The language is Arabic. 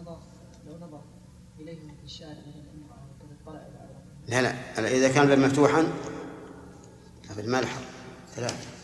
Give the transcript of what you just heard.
لو نظر إليه في الشارع مثلا اطلع لا إذا كان الباب مفتوحا فالمال حرام ثلاثة.